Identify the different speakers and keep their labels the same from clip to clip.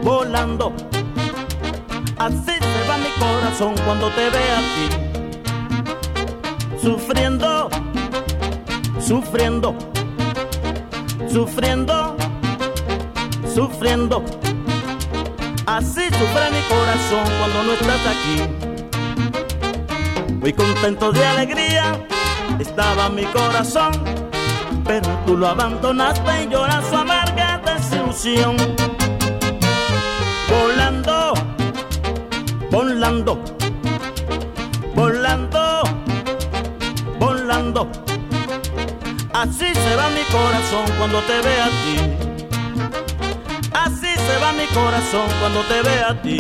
Speaker 1: volando. Así se va mi corazón cuando te ve a ti, sufriendo, sufriendo, sufriendo, sufriendo. Así sufre mi corazón cuando no estás aquí. Muy contento de alegría estaba mi corazón, pero tú lo abandonaste y llora su amarga desilusión. Volando, volando, volando, volando. Así se va mi corazón cuando te ve a ti. Así se va mi corazón cuando te ve a ti.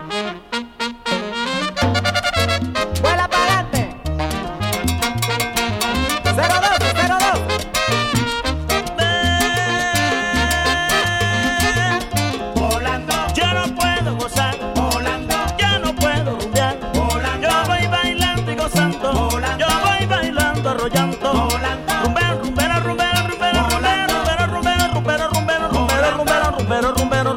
Speaker 2: Vuela para adelante. 012, 012.
Speaker 1: Volando, yo no puedo gozar. Volando, yo no puedo rumbear. Volando, yo voy bailando y gozando. Volando, yo voy bailando, arrollando. Volando, rumbero, rumbero, rumbero, rumbero, rumbero, rumbero, rumbero, rumbero, rumbero, rumbero, rumbero, rumbero, rumbero,